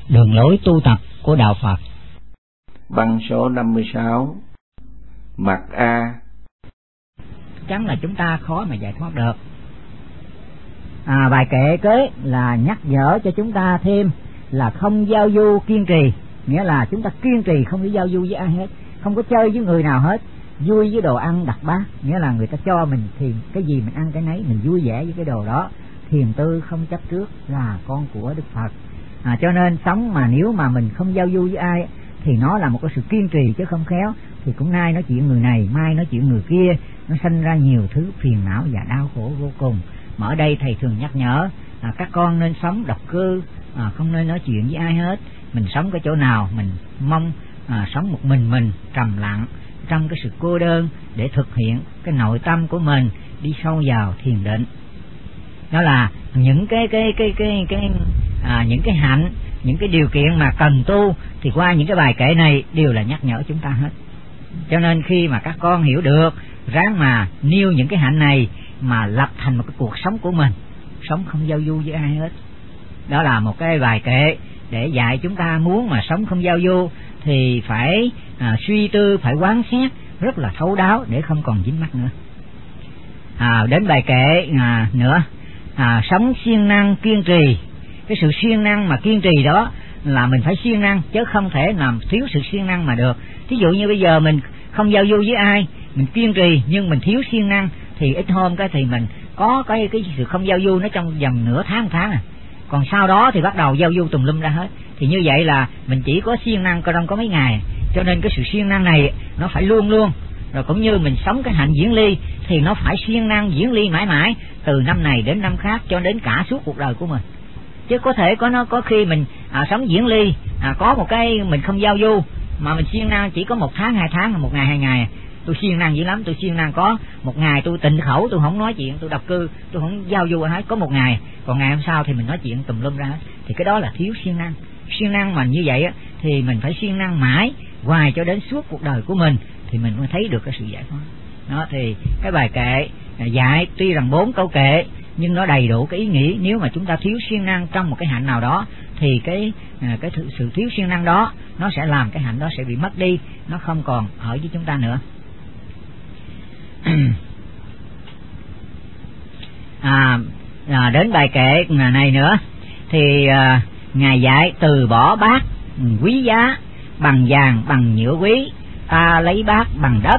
đường lối tu tập của Đạo Phật. Băng số 56. Mặt A. Chắc là chúng ta khó mà giải thoát được. Bài kệ kế là nhắc nhở cho chúng ta thêm là không giao du kiên trì, nghĩa là chúng ta kiên trì không có giao du với ai hết, không có chơi với người nào hết, vui với đồ ăn đặt bát, nghĩa là người ta cho mình thì cái gì mình ăn cái nấy, mình vui vẻ với cái đồ đó, thiền tư không chấp trước là con của Đức Phật. Cho nên sống mà nếu mà mình không giao du với ai thì nó là một cái sự kiên trì, chứ không khéo thì cũng nay nói chuyện người này, mai nói chuyện người kia, nó sanh ra nhiều thứ phiền não và đau khổ vô cùng. Mà ở đây thầy thường nhắc nhở các con nên sống độc cư, không nên nói chuyện với ai hết. Mình sống cái chỗ nào mình mong sống một mình trầm lặng trong cái sự cô đơn để thực hiện cái nội tâm của mình, đi sâu vào thiền định. Đó là những những cái hạnh, những cái điều kiện mà cần tu thì qua những cái bài kệ này đều là nhắc nhở chúng ta hết. Cho nên khi mà các con hiểu được, ráng mà nêu những cái hạnh này mà lập thành một cái cuộc sống của mình, sống không giao du với ai hết. Đó là một cái bài kệ để dạy chúng ta muốn mà sống không giao du thì phải suy tư, phải quán xét rất là thấu đáo để không còn dính mắc nữa. Đến bài kệ nữa, sống siêng năng kiên trì. Cái sự siêng năng mà kiên trì đó là mình phải siêng năng, chứ không thể làm thiếu sự siêng năng mà được. Thí dụ như bây giờ mình không giao du với ai, mình kiên trì nhưng mình thiếu siêng năng thì ít hôm cái thì mình có cái sự không giao du nó trong vòng nửa tháng, còn sau đó thì bắt đầu giao du tùm lum ra hết. Thì như vậy là mình chỉ có siêng năng có mấy ngày. Cho nên cái sự siêng năng này nó phải luôn luôn. Rồi cũng như mình sống cái hạnh diễn ly thì nó phải siêng năng diễn ly mãi mãi, từ năm này đến năm khác cho đến cả suốt cuộc đời của mình. Chứ có thể có khi mình sống diễn ly, có một cái mình không giao du mà mình siêng năng chỉ có 1 tháng 2 tháng, 1 ngày 2 ngày. Tôi siêng năng dữ lắm, tôi siêng năng có 1 ngày tôi tịnh khẩu, tôi không nói chuyện, tôi độc cư, tôi không giao du hết, có 1 ngày, còn ngày hôm sau thì mình nói chuyện tùm lum ra hết. Thì cái đó là thiếu siêng năng. Siêng năng mà như vậy thì mình phải siêng năng mãi hoài cho đến suốt cuộc đời của mình thì mình mới thấy được cái sự giải thoát. Đó thì cái bài kệ dạy tuy rằng 4 câu kệ nhưng nó đầy đủ cái ý nghĩa. Nếu mà chúng ta thiếu siêng năng trong một cái hạnh nào đó thì sự thiếu siêng năng đó nó sẽ làm cái hạnh đó sẽ bị mất đi, nó không còn ở với chúng ta nữa. Đến bài kệ này nữa thì Ngài dạy từ bỏ bát quý giá bằng vàng bằng nhựa quý, ta lấy bát bằng đất.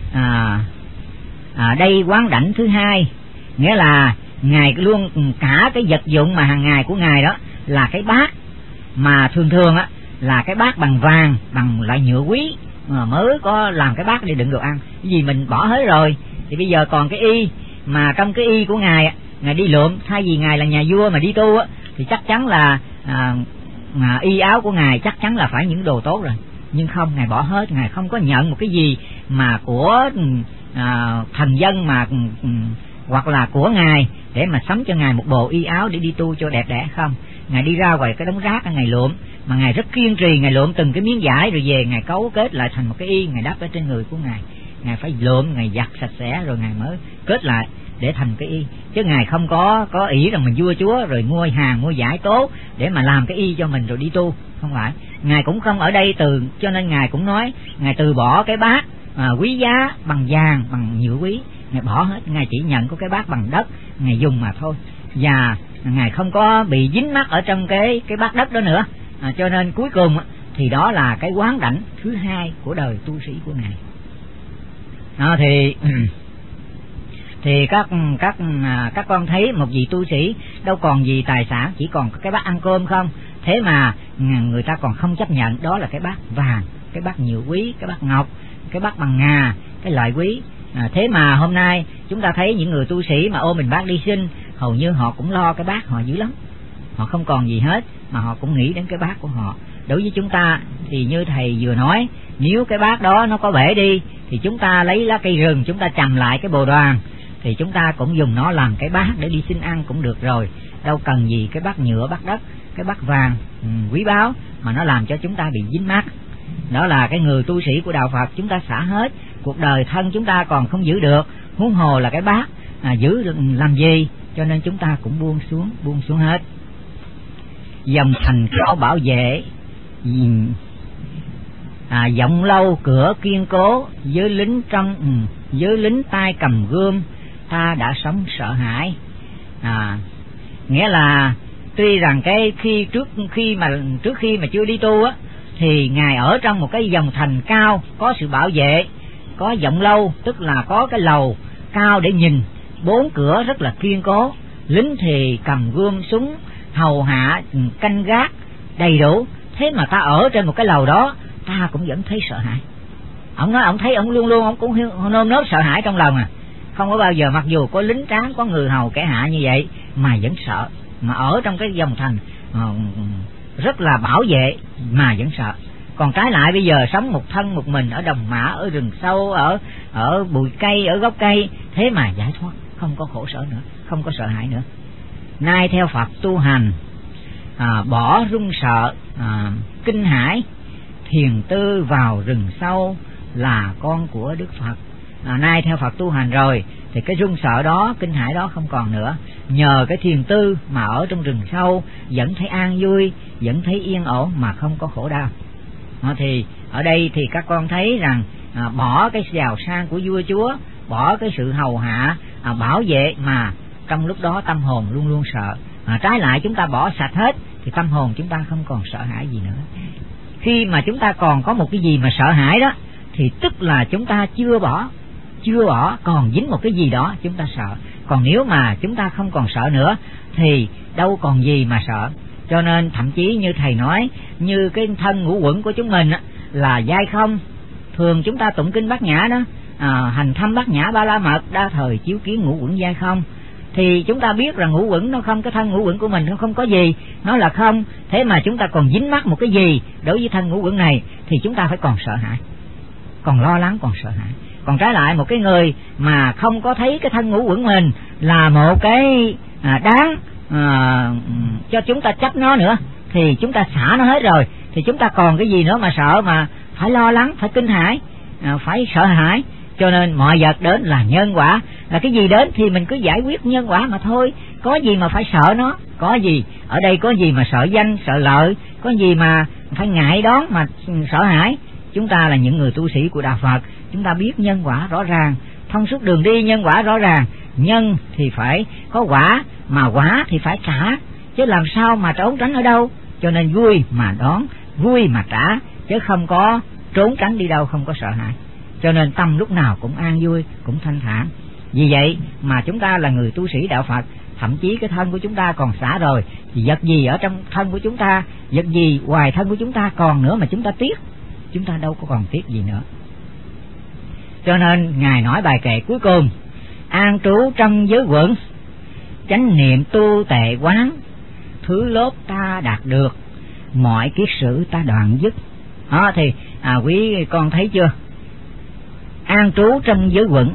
Đây quán đảnh thứ hai, nghĩa là Ngài luôn cả cái vật dụng mà hàng ngày của Ngài đó là cái bát mà thường là cái bát bằng vàng, bằng loại nhựa quý mà mới có làm cái bát để đựng đồ ăn. Cái gì mình bỏ hết rồi thì bây giờ còn cái y, mà trong cái y của Ngài đi lượm, thay vì Ngài là nhà vua mà đi tu thì chắc chắn là y áo của Ngài chắc chắn là phải những đồ tốt rồi. Nhưng không, Ngài bỏ hết, Ngài không có nhận một cái gì mà của thần dân mà hoặc là của Ngài để mà sắm cho Ngài một bộ y áo để đi tu cho đẹp đẽ. Không, Ngài đi ra ngoài cái đống rác Ngài lượm, mà Ngài rất kiên trì, Ngài lượm từng cái miếng vải rồi về Ngài cấu kết lại thành một cái y, Ngài đắp ở trên người của Ngài. Ngài phải lượm, Ngài giặt sạch sẽ rồi Ngài mới kết lại để thành cái y. Chứ Ngài không có ý rằng mình vua chúa rồi mua hàng mua vải tốt để mà làm cái y cho mình rồi đi tu, không phải. Ngài cũng không ở đây cho nên Ngài cũng nói Ngài từ bỏ cái bát quý giá bằng vàng bằng nhựa quý, Ngài bỏ hết, Ngài chỉ nhận có cái bát bằng đất Ngài dùng mà thôi. Và Ngài không có bị dính mắc ở trong cái bát đất đó nữa. Cho nên cuối cùng thì đó là cái quán đảnh thứ hai của đời tu sĩ của Ngài. Thì các con thấy một vị tu sĩ đâu còn gì tài sản, chỉ còn cái bát ăn cơm không. Thế mà người ta còn không chấp nhận đó là cái bát vàng, cái bát nhựa quý, cái bát ngọc, cái bát bằng ngà, cái loại quý. Thế mà hôm nay chúng ta thấy những người tu sĩ mà ôm mình bát đi sinh, hầu như họ cũng lo cái bát họ dữ lắm. Họ không còn gì hết mà họ cũng nghĩ đến cái bát của họ. Đối với chúng ta thì như thầy vừa nói, nếu cái bát đó nó có bể đi thì chúng ta lấy lá cây rừng, chúng ta chầm lại cái bồ đoàn thì chúng ta cũng dùng nó làm cái bát để đi xin ăn cũng được rồi. Đâu cần gì cái bát nhựa, bát đất, cái bát vàng quý báu mà nó làm cho chúng ta bị dính mắc. Đó là cái người tu sĩ của đạo Phật, chúng ta xả hết, cuộc đời thân chúng ta còn không giữ được, huống hồ là cái bát giữ làm gì. Cho nên chúng ta cũng buông xuống hết. dòng thành cao bảo vệ, giọng lâu cửa kiên cố, giới lính tay cầm gươm, ta đã sống sợ hãi. Nghĩa là tuy rằng trước khi mà chưa đi tu á, thì ngài ở trong một cái dòng thành cao, có sự bảo vệ, có giọng lâu, tức là có cái lầu cao để nhìn, 4 cửa rất là kiên cố, lính thì cầm gươm súng hầu hạ canh gác đầy đủ. Thế mà ta ở trên một cái lầu đó, ta cũng vẫn thấy sợ hãi. Ông nói ông thấy ông luôn luôn ông cũng nơm nớp sợ hãi trong lòng, không có bao giờ, mặc dù có lính tráng, có người hầu kẻ hạ như vậy mà vẫn sợ, mà ở trong cái dòng thành rất là bảo vệ mà vẫn sợ. Còn trái lại bây giờ sống một thân một mình ở đồng mã, ở rừng sâu, ở bụi cây, ở gốc cây, thế mà giải thoát, không có khổ sở nữa, không có sợ hãi nữa. Nay theo Phật tu hành, bỏ run sợ, kinh hãi, thiền tư vào rừng sâu, là con của Đức Phật. Nay theo Phật tu hành rồi thì cái run sợ đó, kinh hãi đó không còn nữa. Nhờ cái thiền tư mà ở trong rừng sâu vẫn thấy an vui, vẫn thấy yên ổn mà không có khổ đau. Thì ở đây thì các con thấy rằng bỏ cái giàu sang của vua chúa, bỏ cái sự hầu hạ, bảo vệ, mà trong lúc đó tâm hồn luôn luôn sợ. Trái lại chúng ta bỏ sạch hết thì tâm hồn chúng ta không còn sợ hãi gì nữa. Khi mà chúng ta còn có một cái gì mà sợ hãi đó, thì tức là chúng ta chưa bỏ, còn dính một cái gì đó chúng ta sợ. Còn nếu mà chúng ta không còn sợ nữa thì đâu còn gì mà sợ. Cho nên thậm chí như thầy nói, như cái thân ngũ uẩn của chúng mình là dai không. Thường chúng ta tụng kinh Bát Nhã đó, hành thâm Bát Nhã Ba La Mật, đa thời chiếu kiến ngũ uẩn dai không. Thì chúng ta biết rằng ngũ uẩn nó không, cái thân ngũ uẩn của mình nó không có gì, nó là không. Thế mà chúng ta còn dính mắc một cái gì đối với thân ngũ uẩn này thì chúng ta phải còn sợ hãi, còn lo lắng, còn sợ hãi. Còn trái lại một cái người mà không có thấy cái thân ngũ uẩn mình là một cái đáng cho chúng ta chấp nó nữa, thì chúng ta xả nó hết rồi, thì chúng ta còn cái gì nữa mà sợ, mà phải lo lắng, phải kinh hãi, phải sợ hãi. Cho nên mọi vật đến là nhân quả, là cái gì đến thì mình cứ giải quyết nhân quả mà thôi. Có gì mà phải sợ nó, có gì ở đây, có gì mà sợ danh sợ lợi, có gì mà phải ngại đón mà sợ hãi. Chúng ta là những người tu sĩ của Đạo Phật, chúng ta biết nhân quả rõ ràng, thông suốt đường đi nhân quả rõ ràng. Nhân thì phải có quả, mà quả thì phải trả, chứ làm sao mà trốn tránh ở đâu. Cho nên vui mà đón, vui mà trả, chứ không có trốn tránh đi đâu, không có sợ hãi. Cho nên tâm lúc nào cũng an vui, cũng thanh thản. Vì vậy mà chúng ta là người tu sĩ Đạo Phật, thậm chí cái thân của chúng ta còn xả rồi, thì vật gì ở trong thân của chúng ta, vật gì ngoài thân của chúng ta còn nữa mà chúng ta tiếc, chúng ta đâu có còn tiếc gì nữa. Cho nên Ngài nói bài kệ cuối cùng: an trú trong giới quẩn, chánh niệm tu tệ quán, thứ lốt ta đạt được, mọi kiết sử ta đoạn dứt. Đó thì quý con thấy chưa? An trú trong giới quẩn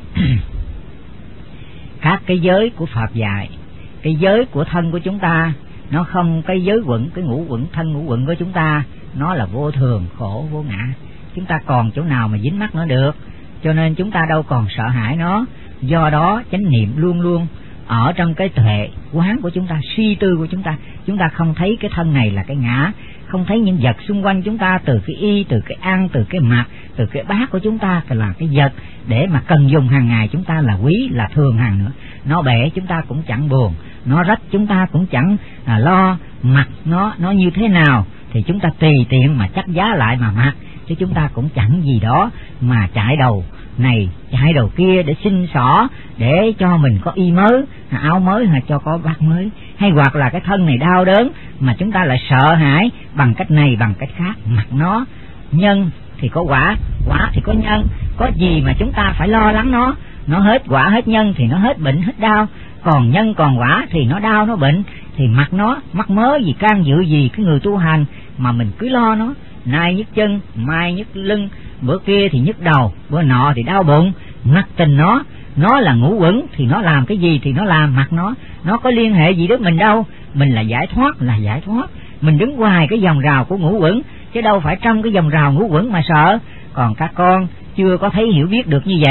các cái giới của Phật dạy, cái giới của thân của chúng ta nó không, cái giới quẩn, cái ngũ quẩn, thân ngũ quẩn của chúng ta nó là vô thường, khổ, vô ngã. Chúng ta còn chỗ nào mà dính mắc nó được, cho nên chúng ta đâu còn sợ hãi nó. Do đó chánh niệm luôn luôn ở trong cái tuệ quán của chúng ta, suy tư của chúng ta không thấy cái thân này là cái ngã, không thấy những vật xung quanh chúng ta, từ cái y, từ cái ăn, từ cái mặc, từ cái bát của chúng ta là cái vật để mà cần dùng hàng ngày, chúng ta là quý, là thường hàng nữa. Nó bể chúng ta cũng chẳng buồn, nó rách chúng ta cũng chẳng lo, mặc nó như thế nào thì chúng ta tùy tiện mà chấp giá lại mà mặc, chứ chúng ta cũng chẳng gì đó mà chạy đầu này chạy đầu kia để xin xỏ, để cho mình có y mới, áo mới, hay cho có bát mới, hay hoặc là cái thân này đau đớn mà chúng ta lại sợ hãi bằng cách này bằng cách khác, mặc nó. Nhân thì có quả, quả thì có nhân, có gì mà chúng ta phải lo lắng nó hết quả hết nhân thì nó hết bệnh hết đau, còn nhân còn quả thì nó đau nó bệnh, thì mặc nó, mắc mớ gì can dự gì cái người tu hành mà mình cứ lo nó. Nay nhức chân, mai nhức lưng, bữa kia thì nhức đầu, bữa nọ thì đau bụng, mặc tình nó là ngũ uẩn thì nó làm cái gì thì nó làm, mặc nó có liên hệ gì đến mình đâu. Mình là giải thoát, mình đứng ngoài cái vòng rào của ngũ uẩn, chứ đâu phải trong cái vòng rào ngũ uẩn mà sợ. Còn các con chưa có thấy hiểu biết được như vậy,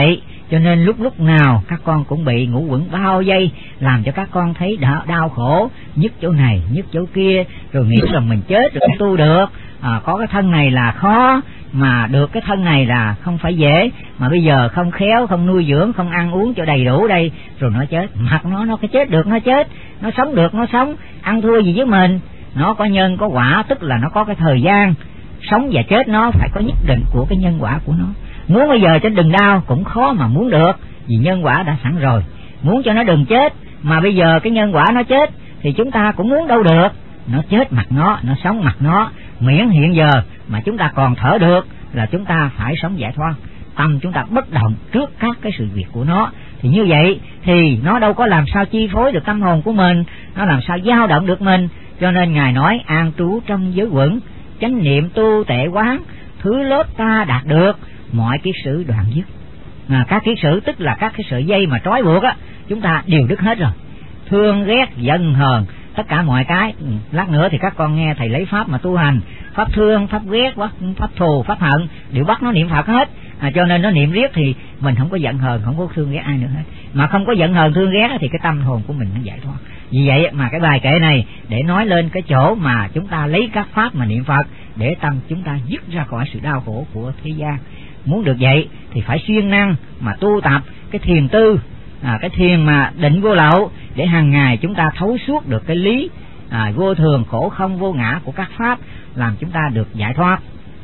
Cho nên lúc nào các con cũng bị ngũ uẩn bao vây, làm cho các con thấy đau khổ, nhức chỗ này, nhức chỗ kia, rồi nghĩ rằng mình chết rồi không tu được, có cái thân này là khó, mà được cái thân này là không phải dễ, mà bây giờ không khéo, không nuôi dưỡng, không ăn uống cho đầy đủ đây, rồi nó chết. Mặc nó cái chết được nó chết, nó sống được nó sống, ăn thua gì với mình. Nó có nhân có quả, tức là nó có cái thời gian sống và chết, nó phải có nhất định của cái nhân quả của nó. Muốn bây giờ cho đừng đau cũng khó mà muốn được, vì nhân quả đã sẵn rồi. Muốn cho nó đừng chết, mà bây giờ cái nhân quả nó chết thì chúng ta cũng muốn đâu được. Nó chết mặt nó sống mặt nó, miễn hiện giờ mà chúng ta còn thở được là chúng ta phải sống giải thoát. Tâm chúng ta bất động trước các cái sự việc của nó, thì như vậy thì nó đâu có làm sao chi phối được tâm hồn của mình, nó làm sao dao động được mình. Cho nên Ngài nói an trú trong giới quẩn, chánh niệm tu tệ quán, thứ lớp ta đạt được, mọi kiết sử đoạn dứt. Các kiết sử tức là các cái sợi dây mà trói buộc á, chúng ta đều đứt hết rồi. Thương ghét giận hờn, tất cả mọi cái. Lát nữa thì các con nghe thầy lấy pháp mà tu hành, pháp thương, pháp ghét, pháp thù, pháp hận đều bắt nó niệm Phật hết. Cho nên nó niệm riết thì mình không có giận hờn, không có thương ghét ai nữa hết. Mà không có giận hờn thương ghét thì cái tâm hồn của mình nó giải thoát. Vì vậy mà cái bài kệ này để nói lên cái chỗ mà chúng ta lấy các pháp mà niệm Phật để tâm chúng ta dứt ra khỏi sự đau khổ của thế gian. Muốn được vậy thì phải siêng năng mà tu tập cái thiền tư, cái thiền mà định vô lậu, để hàng ngày chúng ta thấu suốt được cái lý vô thường, khổ không, vô ngã của các pháp, làm chúng ta được giải thoát.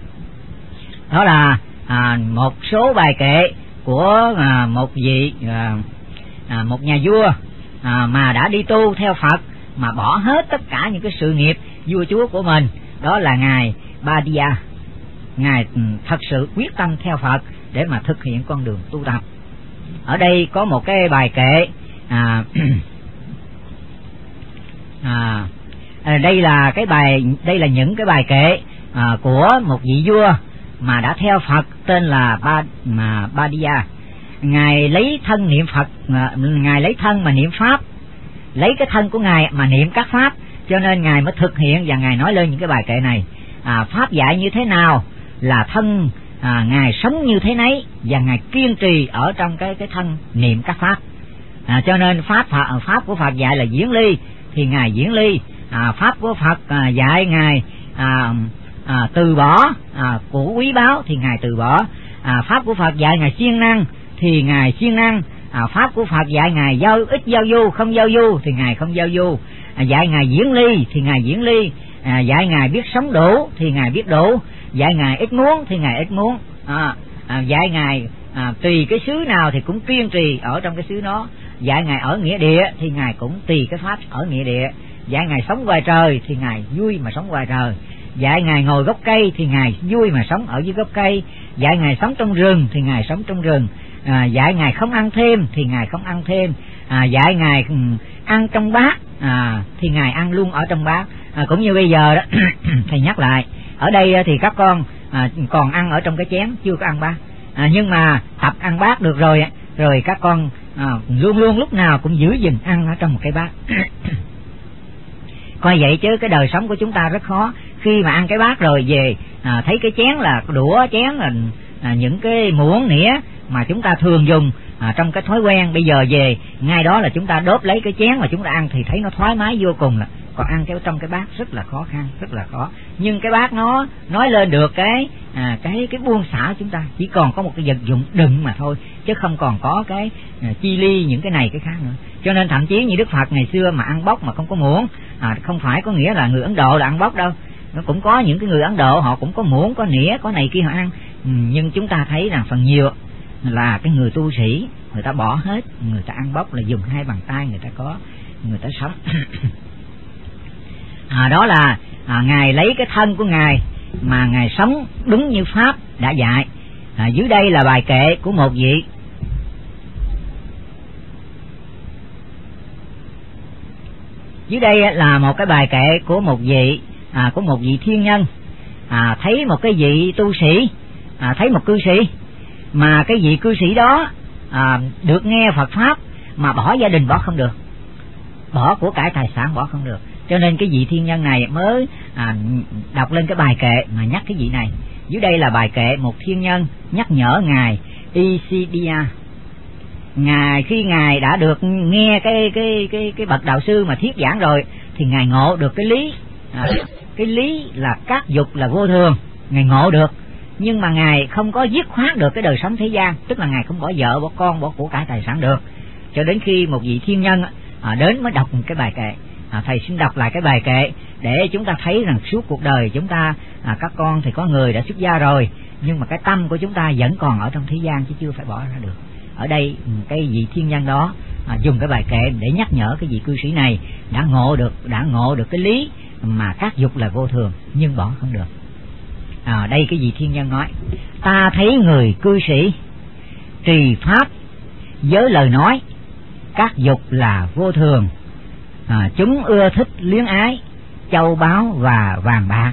Đó là một số bài kệ của một vị một nhà vua mà đã đi tu theo Phật, mà bỏ hết tất cả những cái sự nghiệp vua chúa của mình. Đó là ngài Badia. Ngài thật sự quyết tâm theo Phật để mà thực hiện con đường tu tập. Ở đây có một cái bài kệ đây là những cái bài kệ của một vị vua mà đã theo Phật, tên là Badia. Ngài lấy thân niệm Phật, ngài lấy thân mà niệm pháp, lấy cái thân của ngài mà niệm các pháp, cho nên ngài mới thực hiện và ngài nói lên những cái bài kệ này. Pháp dạy như thế nào là thân ngài sống như thế nấy, và ngài kiên trì ở trong cái thân niệm các pháp. Cho nên pháp của Phật dạy là diễn ly thì ngài diễn ly, pháp của Phật dạy ngài từ bỏ của quý báu thì ngài từ bỏ, pháp của Phật dạy ngài siêng năng thì ngài siêng năng, pháp của Phật dạy ngài ít giao du, không giao du thì ngài không giao du, dạy ngài diễn ly thì ngài diễn ly, dạy ngài biết sống đủ thì ngài biết đủ, dạy ngài ít muốn thì ngài ít muốn, dạy ngài tùy cái xứ nào thì cũng kiên trì ở trong cái xứ đó, dạy ngài ở nghĩa địa thì ngài cũng tùy cái pháp ở nghĩa địa, dạy ngài sống ngoài trời thì ngài vui mà sống ngoài trời, dạy ngài ngồi gốc cây thì ngài vui mà sống ở dưới gốc cây, dạy ngài sống trong rừng thì ngài sống trong rừng, dạy ngài không ăn thêm thì ngài không ăn thêm, dạy ngài ăn trong bát thì ngài ăn luôn ở trong bát. Cũng như bây giờ đó thầy nhắc lại, ở đây thì các con còn ăn ở trong cái chén, chưa có ăn bát, nhưng mà tập ăn bát được rồi các con luôn luôn lúc nào cũng giữ gìn ăn ở trong một cái bát. Coi vậy chứ cái đời sống của chúng ta rất khó. Khi mà ăn cái bát rồi về thấy cái chén là đũa, chén là những cái muỗng nĩa mà chúng ta thường dùng trong cái thói quen, bây giờ về ngay đó là chúng ta đốt lấy cái chén mà chúng ta ăn thì thấy nó thoải mái vô cùng. Còn ăn trong cái bát rất là khó khăn, rất là khó. Nhưng cái bát nó nói lên được cái buông xả, chúng ta chỉ còn có một cái vật dụng đựng mà thôi, chứ không còn có cái chi ly những cái này cái khác nữa. Cho nên thậm chí như Đức Phật ngày xưa mà ăn bốc mà không có muỗng, không phải có nghĩa là người Ấn Độ là ăn bốc đâu. Nó cũng có những cái người Ấn Độ họ cũng có muỗng, có nĩa, có này kia họ ăn. Nhưng chúng ta thấy rằng phần nhiều là cái người tu sĩ người ta bỏ hết, người ta ăn bốc là dùng hai bàn tay người ta sống. Đó là ngài lấy cái thân của ngài mà ngài sống đúng như pháp đã dạy. Dưới đây là bài kệ của một vị dưới đây là một cái bài kệ của một vị thiên nhân. Thấy một cái vị tu sĩ, thấy một cư sĩ, mà cái vị cư sĩ đó được nghe Phật pháp mà bỏ gia đình bỏ không được, bỏ của cải tài sản bỏ không được. Cho nên cái vị thiên nhân này mới đọc lên cái bài kệ mà nhắc cái vị này. Dưới đây là bài kệ một thiên nhân nhắc nhở ngài Isidia. khi ngài đã được nghe cái bậc đạo sư mà thuyết giảng rồi thì ngài ngộ được cái lý, cái lý là các dục là vô thường, ngài ngộ được, nhưng mà ngài không có dứt khoát được cái đời sống thế gian, tức là ngài không bỏ vợ bỏ con bỏ của cải tài sản được, cho đến khi một vị thiên nhân đến mới đọc một cái bài kệ. Thầy xin đọc lại cái bài kệ để chúng ta thấy rằng suốt cuộc đời chúng ta, các con thì có người đã xuất gia rồi, nhưng mà cái tâm của chúng ta vẫn còn ở trong thế gian chứ chưa phải bỏ ra được. Ở đây cái vị thiên nhân đó dùng cái bài kệ để nhắc nhở cái vị cư sĩ này đã ngộ được cái lý mà các dục là vô thường nhưng bỏ không được. Đây cái vị thiên nhân nói: ta thấy người cư sĩ trì pháp với lời nói các dục là vô thường, chúng ưa thích luyến ái châu báu và vàng bạc,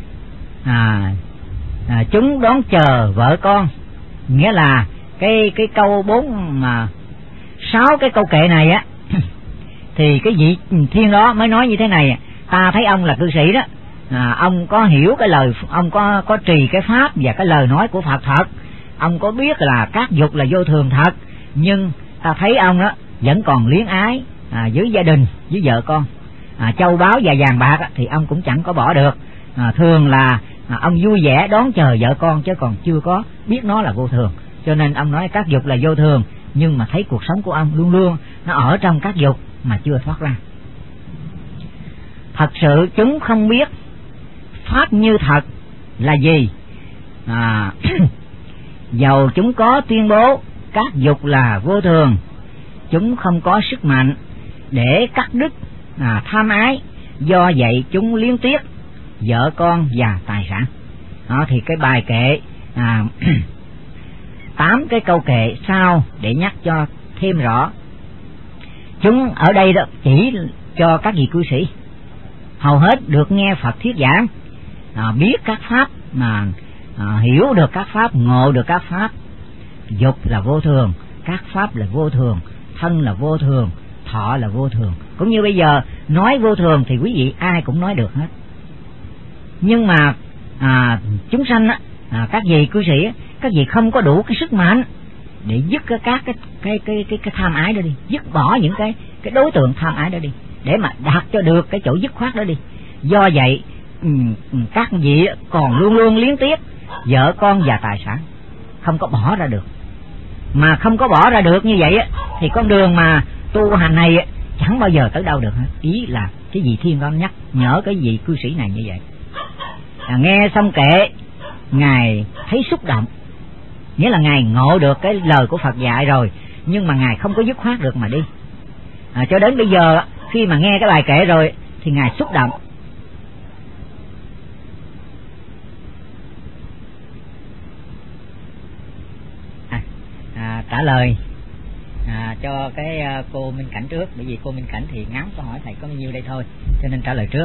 chúng đón chờ vợ con. Nghĩa là cái câu 6 cái câu kệ này á thì cái vị thiên đó mới nói như thế này: ta thấy ông là cư sĩ đó, ông có hiểu cái lời, ông có trì cái pháp và cái lời nói của Phật thật, ông có biết là các dục là vô thường thật, nhưng ta thấy ông đó vẫn còn luyến ái với gia đình, với vợ con, châu báu và vàng bạc thì ông cũng chẳng có bỏ được. Thường là ông vui vẻ đón chờ vợ con chứ còn chưa có biết nó là vô thường, cho nên ông nói các dục là vô thường, nhưng mà thấy cuộc sống của ông luôn luôn nó ở trong các dục mà chưa thoát ra. Thật sự chúng không biết pháp như thật là gì, dầu chúng có tuyên bố các dục là vô thường, chúng không có sức mạnh để cắt đứt tham ái, do vậy chúng luyến tiếc vợ con và tài sản. Đó thì cái bài kệ 8 cái câu kệ sau để nhắc cho thêm rõ. Chúng ở đây đó chỉ cho các vị cư sĩ hầu hết được nghe Phật thuyết giảng, biết các pháp mà hiểu được các pháp, ngộ được các pháp. Dục là vô thường, các pháp là vô thường, thân là vô thường, thọ là vô thường. Cũng như bây giờ nói vô thường thì quý vị ai cũng nói được hết, nhưng mà chúng sanh á, các vị cư sĩ á, các vị không có đủ cái sức mạnh để dứt các cái tham ái đó đi, dứt bỏ những cái đối tượng tham ái đó đi, để mà đạt cho được cái chỗ dứt khoát đó đi. Do vậy các vị còn luôn luôn luyến tiếc vợ con và tài sản, không có bỏ ra được. Mà không có bỏ ra được như vậy á thì con đường mà tu hành này chẳng bao giờ tới đâu được hết. Ý là cái vị thiên đó nhắc nhở cái vị cư sĩ này như vậy. Nghe xong kệ, ngài thấy xúc động, nghĩa là ngài ngộ được cái lời của Phật dạy rồi, nhưng mà ngài không có dứt khoát được mà đi. Cho đến bây giờ khi mà nghe cái bài kệ rồi thì ngài xúc động. Trả lời cho cái cô Minh Cảnh trước, bởi vì cô Minh Cảnh thì ngắn câu hỏi thầy có bao nhiêu đây thôi, cho nên trả lời trước.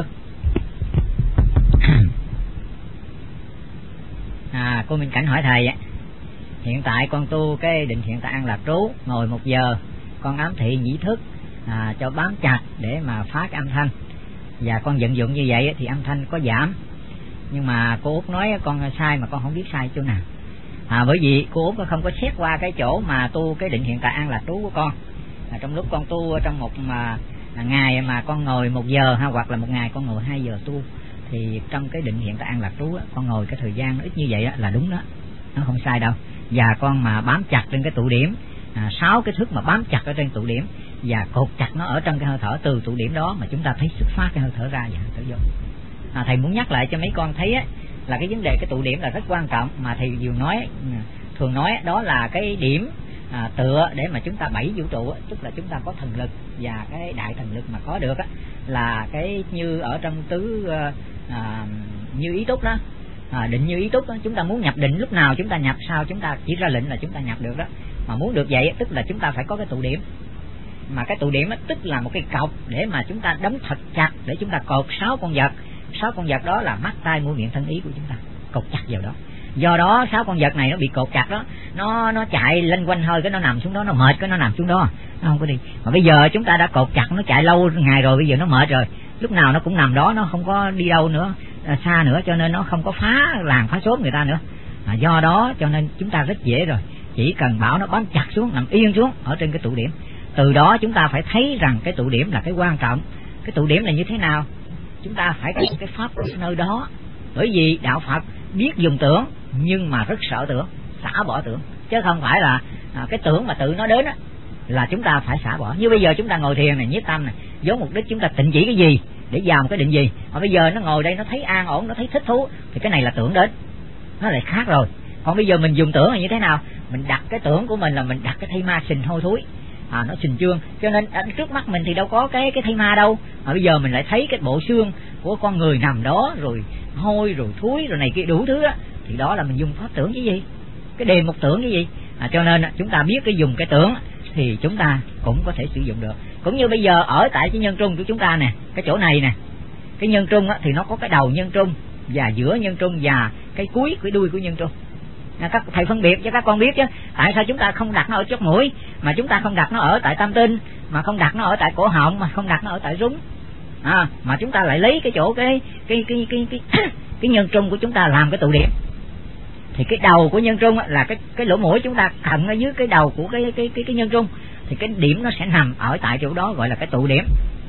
Cô Minh Cảnh hỏi thầy: hiện tại con tu cái định hiện tại an lạc trú, ngồi 1 giờ con ám thị nhĩ thức cho bám chặt để mà phá cái âm thanh, và con vận dụng như vậy thì âm thanh có giảm. Nhưng mà cô Út nói con sai mà con không biết sai chỗ nào. Bởi vì cô Út không có xét qua cái chỗ mà tu cái định hiện tại an lạc trú của con. Trong lúc con tu trong một ngày mà con ngồi 1 giờ hoặc là một ngày con ngồi 2 giờ tu, thì trong cái định hiện tại an lạc trú con ngồi cái thời gian ít như vậy là đúng đó, nó không sai đâu. Và con mà bám chặt trên cái tụ điểm, 6 cái thức mà bám chặt ở trên tụ điểm và cột chặt nó ở trong cái hơi thở, từ tụ điểm đó mà chúng ta thấy xuất phát cái hơi thở ra và hơi thở vô. Thầy muốn nhắc lại cho mấy con thấy là cái vấn đề cái tụ điểm là rất quan trọng, mà thầy thường nói đó là cái điểm tựa để mà chúng ta bẫy vũ trụ, tức là chúng ta có thần lực, và cái đại thần lực mà có được là cái như ở trong tứ như ý túc đó, định như ý túc đó, chúng ta muốn nhập định lúc nào chúng ta nhập, sao chúng ta chỉ ra lệnh là chúng ta nhập được đó. Mà muốn được vậy tức là chúng ta phải có cái tụ điểm, mà cái tụ điểm tức là một cái cọc để mà chúng ta đóng thật chặt, để chúng ta cột 6 con vật. 6 con vật đó là mắt, tai, mũi, miệng, thân, ý của chúng ta, cột chặt vào đó. Do đó 6 con vật này nó bị cột chặt đó, nó chạy lanh quanh hơi cái nó nằm xuống đó, nó mệt cái nó nằm xuống đó, nó không có đi. Mà bây giờ chúng ta đã cột chặt, nó chạy lâu ngày rồi, bây giờ nó mệt rồi, lúc nào nó cũng nằm đó, nó không có đi đâu nữa xa nữa, cho nên nó không có phá làng phá xóm người ta nữa. Do đó cho nên chúng ta rất dễ rồi, chỉ cần bảo nó bám chặt xuống, nằm yên xuống ở trên cái tụ điểm. Từ đó chúng ta phải thấy rằng cái tụ điểm là cái quan trọng. Cái tụ điểm là như thế nào? Chúng ta phải có cái pháp ở nơi đó. Bởi vì đạo Phật biết dùng tưởng nhưng mà rất sợ tưởng, xả bỏ tưởng, chứ không phải là cái tưởng mà tự nó đến á là chúng ta phải xả bỏ. Như bây giờ chúng ta ngồi thiền này, nhiếp tâm này, với mục đích chúng ta tịnh chỉ cái gì, để vào một cái định gì, mà bây giờ nó ngồi đây nó thấy an ổn, nó thấy thích thú, thì cái này là tưởng đến, nó lại khác rồi. Còn bây giờ mình dùng tưởng là như thế nào? Mình đặt cái tưởng của mình là mình đặt cái thây ma sình hôi thối, nó sình chương, cho nên trước mắt mình thì đâu có cái thây ma đâu, mà bây giờ mình lại thấy cái bộ xương của con người nằm đó, rồi hôi rồi thúi rồi này kia đủ thứ đó, thì đó là mình dùng pháp tưởng cái gì, cái đề mục tưởng cái gì. Cho nên chúng ta biết cái dùng cái tưởng thì chúng ta cũng có thể sử dụng được. Cũng như bây giờ ở tại cái nhân trung của chúng ta nè, cái chỗ này nè, cái nhân trung thì nó có cái đầu nhân trung và giữa nhân trung và cái cuối cái đuôi của nhân trung. Các thầy phân biệt cho các con biết chứ, tại sao chúng ta không đặt nó ở chóp mũi, mà chúng ta không đặt nó ở tại tam tinh, mà không đặt nó ở tại cổ họng, mà không đặt nó ở tại rúng, mà chúng ta lại lấy cái chỗ cái nhân trung của chúng ta làm cái tụ điểm. Thì cái đầu của nhân trung là cái lỗ mũi chúng ta cận ở dưới cái đầu của cái nhân trung, thì cái điểm nó sẽ nằm ở tại chỗ đó, gọi là cái tụ điểm.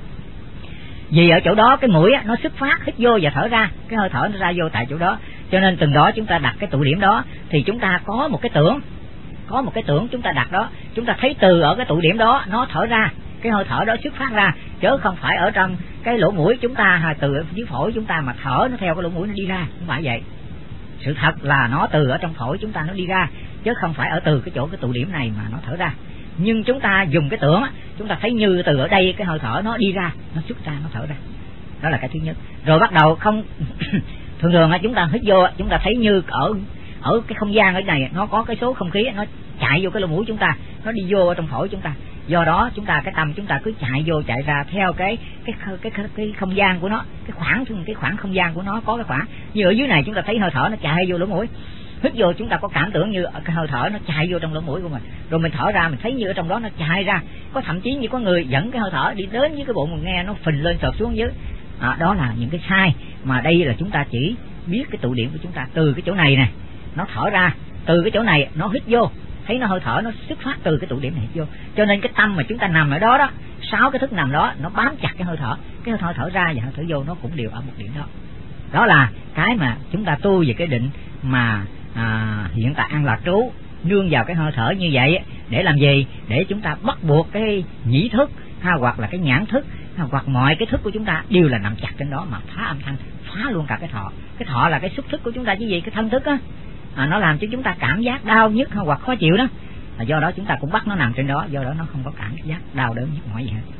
Vì ở chỗ đó cái mũi nó xuất phát, hít vô và thở ra, cái hơi thở nó ra vô tại chỗ đó, cho nên từng đó chúng ta đặt cái tụ điểm đó, thì chúng ta có một cái tưởng chúng ta đặt đó, chúng ta thấy từ ở cái tụ điểm đó nó thở ra, cái hơi thở đó xuất phát ra, chứ không phải ở trong cái lỗ mũi chúng ta hay từ ở dưới phổi chúng ta mà thở nó theo cái lỗ mũi nó đi ra, không phải vậy. Sự thật là nó từ ở trong phổi chúng ta nó đi ra, chứ không phải ở từ cái chỗ cái tụ điểm này mà nó thở ra. Nhưng chúng ta dùng cái tưởng, chúng ta thấy như từ ở đây cái hơi thở nó đi ra, nó xuất ra, nó thở ra. Đó là cái thứ nhất. Rồi bắt đầu không thường thường chúng ta hít vô, chúng ta thấy như ở cái không gian ở này nó có cái số không khí nó chạy vô cái lỗ mũi chúng ta, nó đi vô ở trong phổi chúng ta. Do đó chúng ta cái tâm chúng ta cứ chạy vô chạy ra theo cái không gian của nó, cái khoảng không gian của nó có cái khoảng. Như ở dưới này chúng ta thấy hơi thở nó chạy vô lỗ mũi, hít vô chúng ta có cảm tưởng như cái hơi thở nó chạy vô trong lỗ mũi của mình, rồi mình thở ra mình thấy như ở trong đó nó chạy ra. Có thậm chí như có người dẫn cái hơi thở đi đến với cái bụng mình nghe nó phình lên sợt xuống dưới. Đó là những cái sai, mà đây là chúng ta chỉ biết cái tụ điểm của chúng ta từ cái chỗ này này nó thở ra, từ cái chỗ này nó hít vô, thấy nó hơi thở nó xuất phát từ cái tụ điểm này hít vô. Cho nên cái tâm mà chúng ta nằm ở đó đó, 6 cái thức nằm đó nó bám chặt cái hơi thở thở ra và hơi thở vô nó cũng đều ở một điểm đó. Đó là cái mà chúng ta tu về cái định mà hiện tại an lạc trú, nương vào cái hơi thở như vậy để làm gì? Để chúng ta bắt buộc cái nhĩ thức hoặc là cái nhãn thức hoặc mọi cái thức của chúng ta đều là nằm chặt trên đó mà phá âm thanh, phá luôn cả cái thọ. Cái thọ là cái xúc thức của chúng ta chứ gì, cái thân thức á, nó làm cho chúng ta cảm giác đau nhức hoặc khó chịu đó. Do đó chúng ta cũng bắt nó nằm trên đó, do đó nó không có cảm giác đau đớn nhức mỏi gì hết.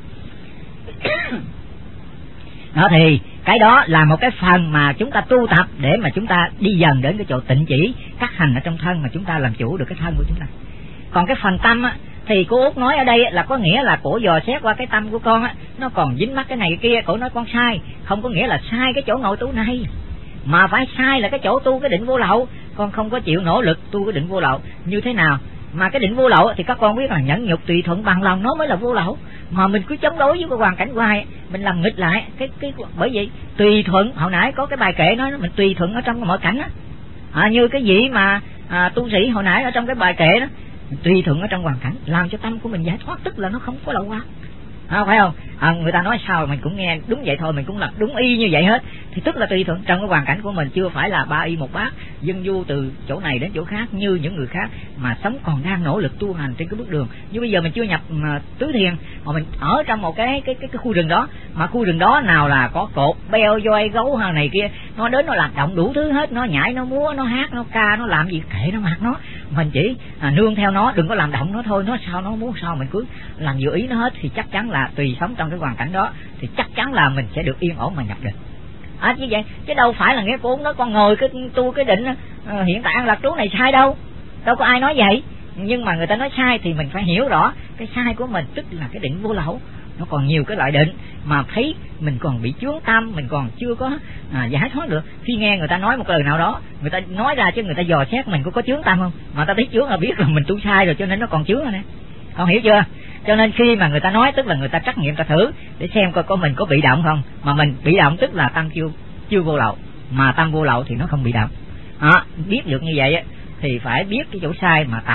Đó thì cái đó là một cái phần mà chúng ta tu tập để mà chúng ta đi dần đến cái chỗ tịnh chỉ cắt hành ở trong thân, mà chúng ta làm chủ được cái thân của chúng ta. Còn cái phần tâm á, thì cô Út nói ở đây là có nghĩa là cổ dò xét qua cái tâm của con á, nó còn dính mắc cái này cái kia, cổ nói con sai, không có nghĩa là sai cái chỗ ngồi tu này, mà phải sai là cái chỗ tu cái định vô lậu. Con không có chịu nỗ lực tu cái định vô lậu. Như thế nào? Mà cái định vô lậu thì các con biết là nhẫn nhục tùy thuận bằng lòng nó mới là vô lậu. Mà mình cứ chống đối với cái hoàn cảnh hoài, mình làm nghịch lại cái bởi vậy tùy thuận, hồi nãy có cái bài kệ nói mình tùy thuận ở trong mọi cảnh á. Như cái gì mà tu sĩ hồi nãy ở trong cái bài kệ đó, tùy thuận ở trong hoàn cảnh làm cho tâm của mình giải thoát, tức là nó không có lậu quá. Phải không? Người ta nói sao mình cũng nghe đúng vậy thôi, mình cũng làm đúng y như vậy hết, thì tức là tùy thuận trong cái hoàn cảnh của mình, chưa phải là ba y một bát dân du từ chỗ này đến chỗ khác như những người khác mà sống còn đang nỗ lực tu hành trên cái bước đường. Như bây giờ mình chưa nhập tứ thiền, mà mình ở trong một cái khu rừng đó, mà khu rừng đó nào là có cột beo voi gấu hay này kia, nó đến nó làm động đủ thứ hết, nó nhảy nó múa nó hát nó ca nó làm gì kệ nó mặc nó, mình chỉ nương theo nó, đừng có làm động nó thôi, nó sao nó muốn sao mình cứ làm vừa ý nó hết, thì chắc chắn là tùy sống trong cái hoàn cảnh đó thì chắc chắn là mình sẽ được yên ổn mà nhập định. Như vậy chứ đâu phải là nghĩa cô nói con ngồi cái tu cái định hiện tại an lạc trú này sai đâu có ai nói vậy. Nhưng mà người ta nói sai thì mình phải hiểu rõ cái sai của mình, tức là cái định vô lậu. Nó còn nhiều cái loại định mà thấy mình còn bị chướng tâm, mình còn chưa có giải thoát được. Khi nghe người ta nói một lời nào đó, người ta nói ra chứ người ta dò xét mình có chướng tâm không, mà ta thấy chướng là biết là mình tu sai rồi, cho nên nó còn chướng rồi nè. Con hiểu chưa? Cho nên khi mà người ta nói tức là người ta trắc nghiệm, ta thử để xem coi có mình có bị động không. Mà mình bị động tức là tâm chưa vô lậu, mà tâm vô lậu thì nó không bị động. Biết được như vậy thì phải biết cái chỗ sai mà tập.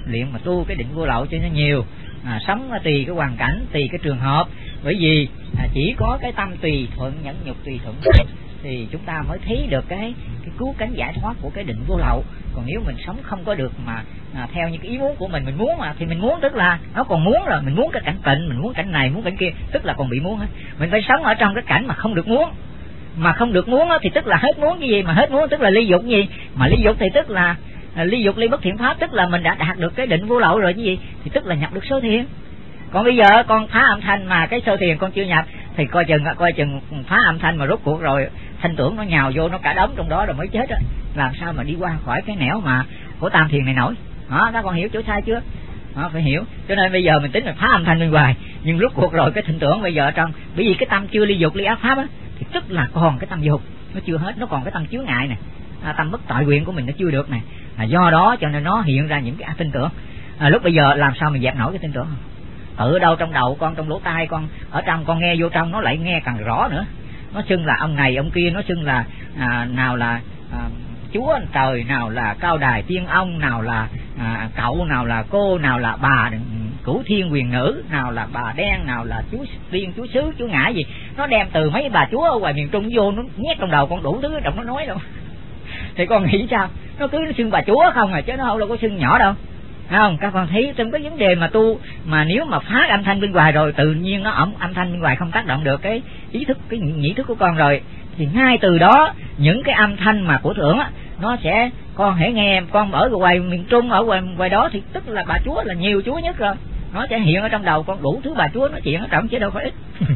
luyện mà tu cái định vô lậu cho nó nhiều, sống tùy cái hoàn cảnh, tùy cái trường hợp. Bởi vì chỉ có cái tâm tùy thuận, nhẫn nhục tùy thuận thì chúng ta mới thấy được cái cứu cánh giải thoát của cái định vô lậu. Còn nếu mình sống không có được mà theo những cái ý muốn của mình muốn thì mình muốn tức là nó còn muốn rồi, mình muốn cái cảnh tịnh, mình muốn cảnh này, muốn cảnh kia, tức là còn bị muốn hết. Mình phải sống ở trong cái cảnh mà không được muốn. Mà không được muốn thì tức là hết muốn. Cái gì mà hết muốn tức là ly dục gì, mà ly dục thì tức là ly dục ly bất thiện pháp, tức là mình đã đạt được cái định vô lậu rồi. Cái gì thì tức là nhập được sơ thiền. Còn bây giờ con phá âm thanh mà cái sơ thiền con chưa nhập thì coi chừng phá âm thanh mà rốt cuộc rồi thanh tưởng nó nhào vô nó cả đống trong đó rồi mới chết á. Làm sao mà đi qua khỏi cái nẻo mà của tam thiền này nổi. Các con hiểu chỗ sai chưa? Phải hiểu. Cho nên bây giờ mình tính là phá âm thanh bên ngoài, nhưng rốt cuộc rồi cái thanh tưởng bây giờ ở trong, bởi vì cái tâm chưa ly dục ly ác pháp á, thì tức là còn cái tâm dục nó chưa hết, nó còn cái tâm chướng ngại này, tâm bất tội nguyện của mình nó chưa được này. Do đó cho nên nó hiện ra những cái tin tưởng. Lúc bây giờ làm sao mà dẹp nổi cái tin tưởng? Tự đâu trong đầu con, trong lỗ tai con, ở trong con nghe vô trong nó lại nghe càng rõ nữa. Nó xưng là ông này ông kia, nó xưng là nào là chúa trời, nào là cao đài tiên ông, nào là cậu, nào là cô, nào là bà cửu thiên quyền nữ, nào là bà đen, nào là chú tiên, chú sứ, chú ngã gì. Nó đem từ mấy bà chúa ở ngoài miền Trung vô nó nhét trong đầu con đủ thứ trong nó nói đâu. Thì con nghĩ sao? Nó cứ xưng bà chúa không chứ nó không đâu có xưng nhỏ đâu. Không, các con thấy trong cái vấn đề mà tu mà nếu mà phá âm thanh bên ngoài rồi, tự nhiên nó âm thanh bên ngoài không tác động được cái ý thức, cái nhĩ thức của con rồi, thì ngay từ đó những cái âm thanh mà của thượng á, nó sẽ, con hãy nghe, con ở ngoài miền Trung, ở ngoài đó thì tức là bà chúa là nhiều chúa nhất rồi, nó sẽ hiện ở trong đầu con đủ thứ bà chúa nói chuyện ở trong chứ đâu phải ít.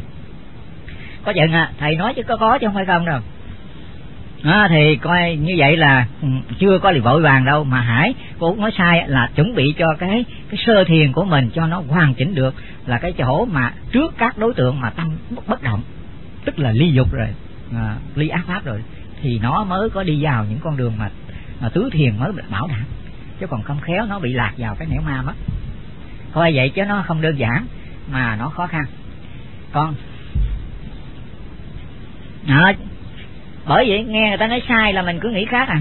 Có chừng thầy nói chứ có chứ không phải không đâu. Thì coi như vậy là chưa có liền vội vàng đâu, mà hãy cô nói sai là chuẩn bị cho cái sơ thiền của mình cho nó hoàn chỉnh được, là cái chỗ mà trước các đối tượng mà tâm bất động, tức là ly dục rồi, ly ác pháp rồi, thì nó mới có đi vào những con đường mà tứ thiền mới bảo đảm, chứ còn không khéo nó bị lạc vào cái nẻo ma mất. Coi vậy chứ nó không đơn giản mà nó khó khăn con. Bởi vậy nghe người ta nói sai là mình cứ nghĩ khác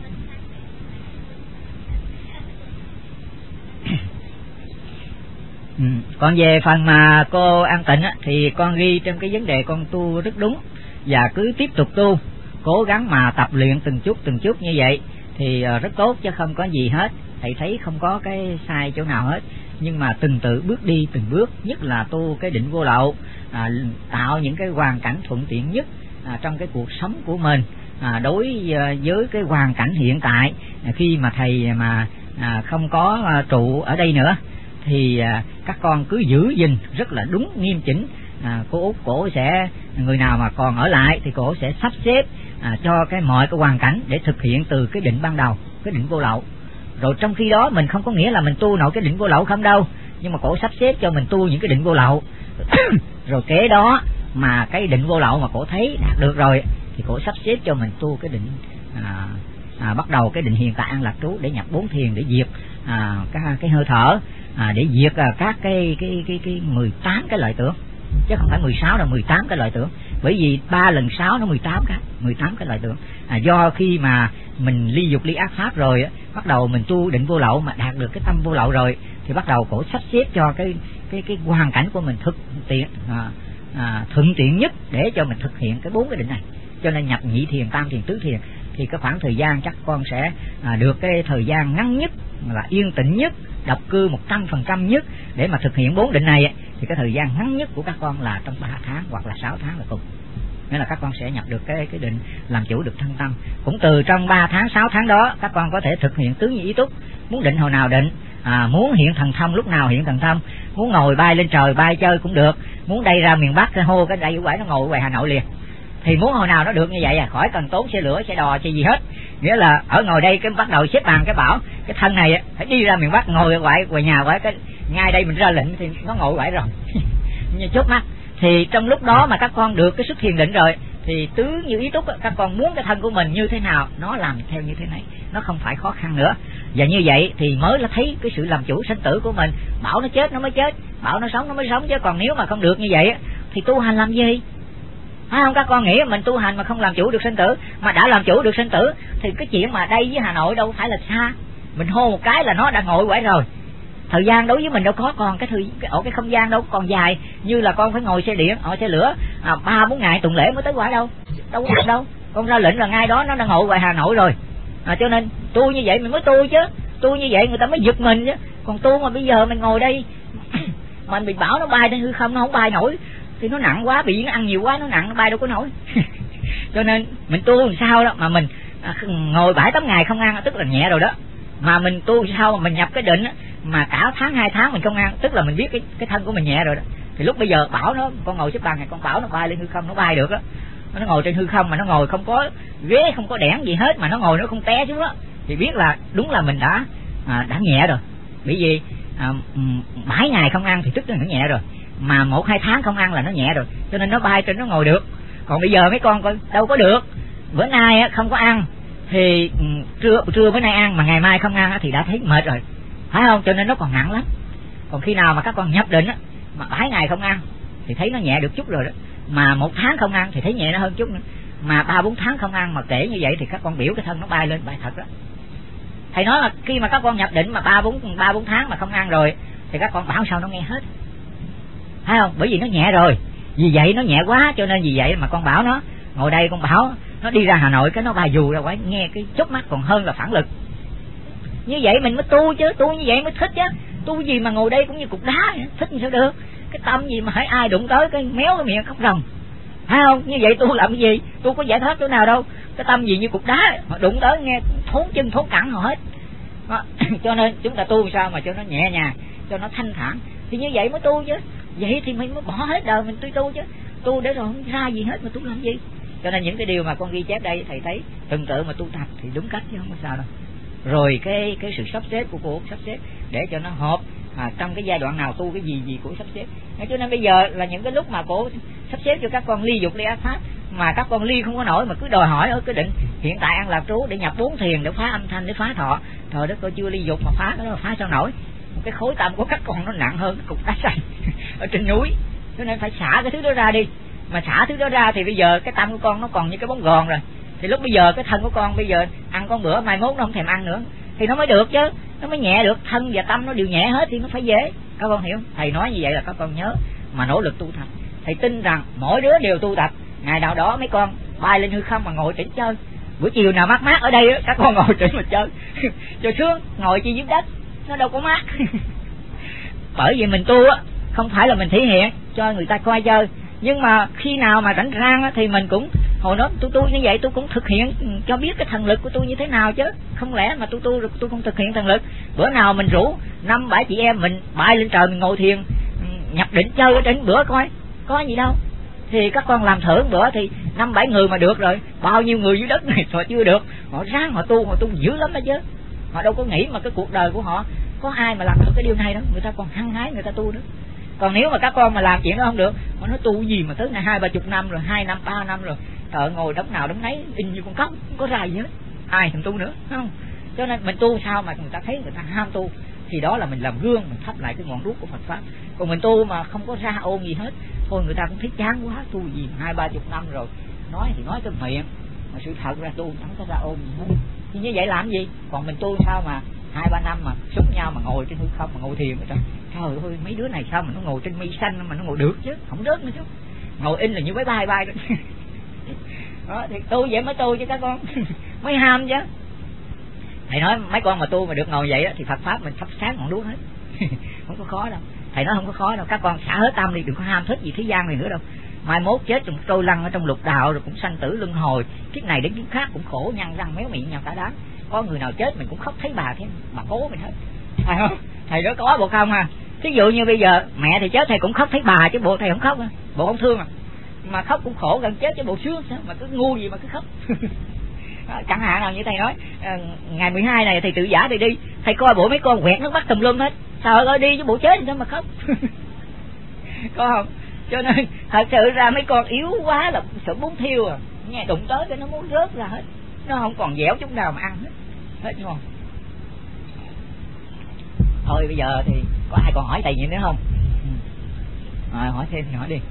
Còn về phần mà cô An Tịnh thì con ghi trong cái vấn đề con tu rất đúng, và cứ tiếp tục tu, cố gắng mà tập luyện từng chút như vậy thì rất tốt, chứ không có gì hết. Thầy thấy không có cái sai chỗ nào hết, nhưng mà từng tự bước đi từng bước, nhất là tu cái định vô lậu, tạo những cái hoàn cảnh thuận tiện nhất trong cái cuộc sống của mình, đối với cái hoàn cảnh hiện tại. Khi mà thầy mà không có trụ ở đây nữa thì các con cứ giữ gìn rất là đúng nghiêm chỉnh. Cô Út cổ sẽ, người nào mà còn ở lại thì cổ sẽ sắp xếp cho mọi cái hoàn cảnh để thực hiện từ cái định ban đầu, cái định vô lậu. Rồi trong khi đó mình không có nghĩa là mình tu nổi cái định vô lậu không đâu, nhưng mà cổ sắp xếp cho mình tu những cái định vô lậu. Rồi kế đó mà cái định vô lậu mà cổ thấy đạt được rồi thì cổ sắp xếp cho mình tu cái định bắt đầu cái định hiện tại an lạc trú để nhập 4 thiền, để diệt cái hơi thở, để diệt các cái 18 cái loại tưởng, chứ không phải 16 đâu, 18 cái loại tưởng. Bởi vì 3 lần 6 nó 18 cái loại tưởng. Do khi mà mình ly dục ly ác pháp rồi bắt đầu mình tu định vô lậu mà đạt được cái tâm vô lậu rồi thì bắt đầu cổ sắp xếp cho cái hoàn cảnh của mình thuận tiện nhất để cho mình thực hiện cái 4 cái định này. Cho nên nhập nhị thiền, tam thiền, tứ thiền thì cái khoảng thời gian chắc con sẽ được cái thời gian ngắn nhất, là yên tĩnh nhất, độc cư 100% nhất để mà thực hiện 4 định này. Thì cái thời gian ngắn nhất của các con là trong 3 tháng hoặc là 6 tháng là cùng. Nghĩa là các con sẽ nhập được cái định làm chủ được thân tâm. Cũng từ trong 3 tháng 6 tháng đó các con có thể thực hiện tứ như ý túc. Muốn định hồi nào định, muốn hiện thần thông lúc nào hiện thần thông, muốn ngồi bay lên trời bay chơi cũng được, muốn đây ra miền Bắc hô cái đây quẩy nó ngồi ngoài Hà Nội liền. Thì muốn hồi nào nó được như vậy khỏi cần tốn xe lửa xe đò xe gì hết. Nghĩa là ở ngồi đây cái bắt đầu xếp bàn cái bảo cái thân này phải đi ra miền Bắc ngồi ngoài nhà quẩy, cái ngay đây mình ra lệnh thì nó ngồi quẩy rồi. Như chốt mắt thì trong lúc đó mà các con được cái sức thiền định rồi thì tứ như ý túc, các con muốn cái thân của mình như thế nào nó làm theo như thế này, nó không phải khó khăn nữa. Và như vậy thì mới là thấy cái sự làm chủ sinh tử của mình. Bảo nó chết nó mới chết, bảo nó sống nó mới sống, chứ còn nếu mà không được như vậy thì tu hành làm gì? Không, các con nghĩ mình tu hành mà không làm chủ được sinh tử, mà đã làm chủ được sinh tử thì cái chuyện mà đây với Hà Nội đâu phải là xa. Mình hô một cái là nó đã ngồi quẩy rồi. thời gian đối với mình đâu có còn cái không gian đâu còn dài như là con phải ngồi xe điện, xe lửa 3-4 ngày tuần lễ mới tới quả đâu có được đâu. Con ra lệnh là ngay đó nó đang ngồi ngoài Hà Nội rồi. Cho nên tu như vậy mình mới tu chứ, tu như vậy người ta mới giật mình chứ. Còn tu mà bây giờ mình ngồi đây mà mình bảo nó bay trên hư không, nó không bay nổi thì nó nặng quá, bị nó ăn nhiều quá nó nặng, nó bay đâu có nổi. Cho nên mình tu làm sao đó mà mình ngồi 7-8 ngày không ăn tức là nhẹ rồi đó. Mà mình tu sao mà mình nhập cái định mà cả tháng 2 tháng mình không ăn tức là mình biết cái thân của mình nhẹ rồi đó. Thì lúc bây giờ bảo nó, con ngồi xếp bằng này, con bảo nó bay lên hư không nó bay được đó. Nó ngồi trên hư không mà nó ngồi không có ghế, không có đẽn gì hết mà nó ngồi nó không té xuống đó thì biết là đúng là mình đã nhẹ rồi. Bởi vì 7 ngày không ăn thì tức là nó nhẹ rồi, mà 1-2 tháng không ăn là nó nhẹ rồi, cho nên nó bay trên nó ngồi được. Còn bây giờ mấy con đâu có được, bữa nay không có ăn thì trưa bữa nay ăn mà ngày mai không ăn thì đã thấy mệt rồi, phải không? Cho nên nó còn nặng lắm. Còn khi nào mà các con nhập định mà 7 ngày không ăn thì thấy nó nhẹ được chút rồi đó, mà 1 tháng không ăn thì thấy nhẹ nó hơn chút nữa, mà 3-4 tháng không ăn mà kể như vậy thì các con biểu cái thân nó bay lên, bay thật đó. Thầy nói là khi mà các con nhập định mà 3-4 tháng mà không ăn rồi thì các con bảo sao nó nghe hết, thấy không? Bởi vì nó nhẹ rồi, vì vậy nó nhẹ quá cho nên vì vậy mà con bảo nó ngồi đây, con bảo nó đi ra Hà Nội cái nó bay dù ra quái nghe cái chớp mắt còn hơn là phản lực. Như vậy mình mới tu chứ, tu như vậy mới thích chứ. Tu gì mà ngồi đây cũng như cục đá, thích như sao được? Cái tâm gì mà hãy ai đụng tới cái méo cái miệng khóc ròng, thấy không? Như vậy tu làm cái gì? Tu có giải thoát chỗ nào đâu. Cái tâm gì như cục đá, họ đụng tới nghe thốn chân thốn cẳng họ hết. Cho nên chúng ta tu sao mà cho nó nhẹ nhàng, cho nó thanh thản thì như vậy mới tu chứ. Vậy thì mình mới bỏ hết đời mình tu chứ. Tu để rồi không ra gì hết mà tu làm gì? Cho nên những cái điều mà con ghi chép đây thầy thấy tuần tự mà tu tập thì đúng cách chứ không có sao đâu. Rồi cái sự sắp xếp của cô sắp xếp để cho nó hợp trong cái giai đoạn nào tu cái gì cô sắp xếp. Cho nên bây giờ là những cái lúc mà cô sắp xếp cho các con ly dục ly ác pháp mà các con ly không có nổi mà cứ đòi hỏi ở cái định hiện tại ăn lạc trú để nhập 4 thiền để phá âm thanh để phá thọ. Trời đất ơi, chưa ly dục mà phá cái đó phá sao nổi. Cái khối tâm của các con nó nặng hơn cái cục đá xanh ở trên núi, cho nên phải xả cái thứ đó ra đi. Mà xả thứ đó ra thì bây giờ cái tâm của con nó còn như cái bóng gòn rồi, thì lúc bây giờ cái thân của con bây giờ ăn con bữa mai mốt nó không thèm ăn nữa thì nó mới được chứ, nó mới nhẹ được. Thân và tâm nó đều nhẹ hết thì nó phải dễ. Các con hiểu? Thầy nói như vậy là các con nhớ mà nỗ lực tu tập. Thầy tin rằng mỗi đứa đều tu tập, ngày nào đó mấy con bay lên hư không mà ngồi trển chơi. Buổi chiều nào mát mát ở đây các con ngồi trển mà chơi cho sướng, ngồi chi dưới đất nó đâu có mát. Bởi vì mình tu không phải là mình thể hiện cho người ta coi chơi, nhưng mà khi nào mà rảnh rang thì mình cũng hồi đó tôi như vậy, tôi cũng thực hiện cho biết cái thần lực của tôi như thế nào chứ. Không lẽ mà tôi rồi tôi không thực hiện thần lực? Bữa nào mình rủ 5-7 chị em mình bay lên trời mình ngồi thiền nhập định chơi ở trên bữa coi có gì đâu. Thì các con làm thử bữa thì 5-7 người mà được rồi, bao nhiêu người dưới đất này mà chưa được. Họ ráng họ tu dữ lắm đó chứ. Họ đâu có nghĩ mà cái cuộc đời của họ có ai mà làm được cái điều này đâu. Người ta còn hăng hái người ta tu nữa. Còn nếu mà các con mà làm chuyện đó không được, họ nói tu gì mà tới này 20-30 năm rồi, 2 năm 3 năm rồi, trời ngồi đống nào đống nấy in như con cóc, không có ra gì hết, ai thèm tu nữa, không? Cho nên mình tu sao mà người ta thấy người ta ham tu thì đó là mình làm gương, mình thắp lại cái ngọn đuốc của Phật pháp. Còn mình tu mà không có ra ôn gì hết, thôi người ta cũng thấy chán quá, tu gì 20-30 năm rồi, nói thì nói cái miệng mà sự thật ra tu chẳng có ra ôn gì hết. Thì như vậy làm gì? Còn mình tu sao mà 2-3 năm mà xúc nhau mà ngồi trên hư không mà ngồi thiền vậy. Trời ơi, mấy đứa này sao mà nó ngồi trên mây xanh mà nó ngồi được chứ, không rớt nữa chứ. Ngồi in là như máy bay đó. Đó thì tu vậy mới tu chứ các con. Mới ham chứ. Thầy nói mấy con mà tu mà được ngồi vậy thì Phật pháp mình thắp sáng ngọn đuốc hết. Không có khó đâu. Thầy nói không có khó đâu, các con xả hết tâm đi, đừng có ham thích gì thế gian này nữa đâu. Mai mốt chết trong trôi lăn ở trong lục đạo rồi cũng sanh tử luân hồi, kiếp này đến kiếp khác cũng khổ nhăn răng méo miệng nhau cả đám. Có người nào chết mình cũng khóc thấy bà thế, bà cố mình hết. Phải không? Thầy đó có bộ không à? Thí dụ như bây giờ mẹ thì chết thầy cũng khóc thấy bà chứ bộ thầy không khóc à? Bộ không thương à? Mà khóc cũng khổ gần chết chứ bộ sướng sao mà cứ ngu gì mà cứ khóc. Chẳng hạn nào như thầy nói ngày 12 này thầy tự giả thầy đi, thầy coi bộ mấy con quẹt nước mắt tùm lum hết, trời ơi đi chứ bộ chết sao mà khóc. Có không? Cho nên thật sự ra mấy con yếu quá là sợ muốn thiêu à, nghe đụng tới cái nó muốn rớt ra hết, nó không còn dẻo chút nào mà ăn hết đúng không? Thôi bây giờ thì có ai còn hỏi thầy gì nữa không? Hỏi thêm thì hỏi đi.